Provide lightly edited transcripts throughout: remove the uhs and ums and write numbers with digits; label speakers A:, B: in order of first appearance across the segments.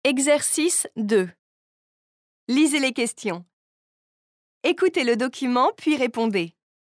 A: Exercice 2. Lisez les questions. Écoutez le document puis répondez.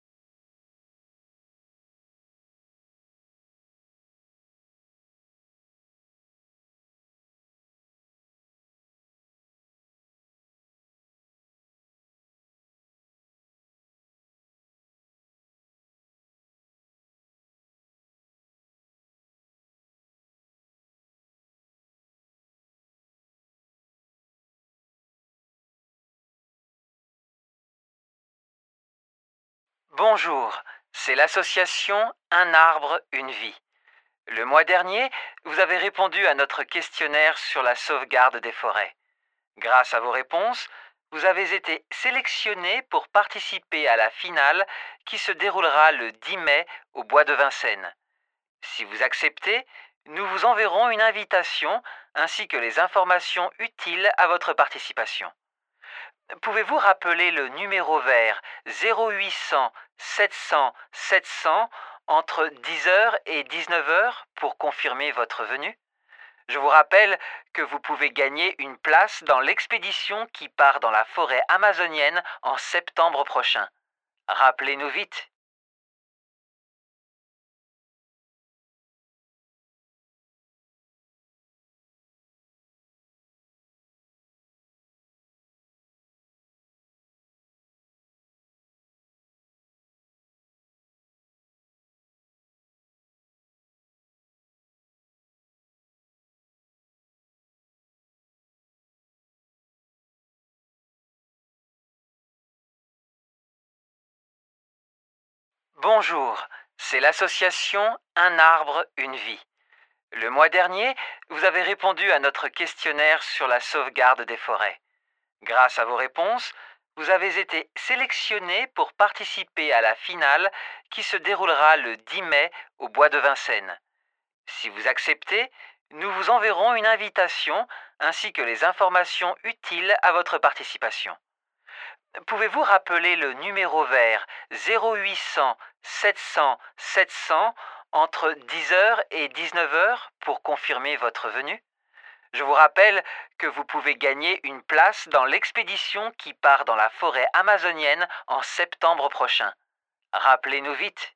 B: Bonjour, c'est l'association Un arbre, une vie. Le mois dernier, vous avez répondu à notre questionnaire sur la sauvegarde des forêts. Grâce à vos réponses, vous avez été sélectionné pour participer à la finale qui se déroulera le 10 mai au Bois de Vincennes. Si vous acceptez, nous vous enverrons une invitation ainsi que les informations utiles à votre participation. Pouvez-vous rappeler le numéro vert 0800 700 700 entre 10h et 19h pour confirmer votre venue? Je vous rappelle que vous pouvez gagner une place dans l'expédition qui part dans la forêt amazonienne en septembre prochain. Rappelez-nous vite. Bonjour, c'est l'association Un arbre, une vie. Le mois dernier, vous avez répondu à notre questionnaire sur la sauvegarde des forêts. Grâce à vos réponses, vous avez été sélectionné pour participer à la finale qui se déroulera le 10 mai au Bois de Vincennes. Si vous acceptez, nous vous enverrons une invitation ainsi que les informations utiles à votre participation. Pouvez-vous rappeler le numéro vert 0800 700 700 entre 10h et 19h pour confirmer votre venue? Je vous rappelle que vous pouvez gagner une place dans l'expédition qui part dans la forêt amazonienne en septembre prochain. Rappelez-nous vite.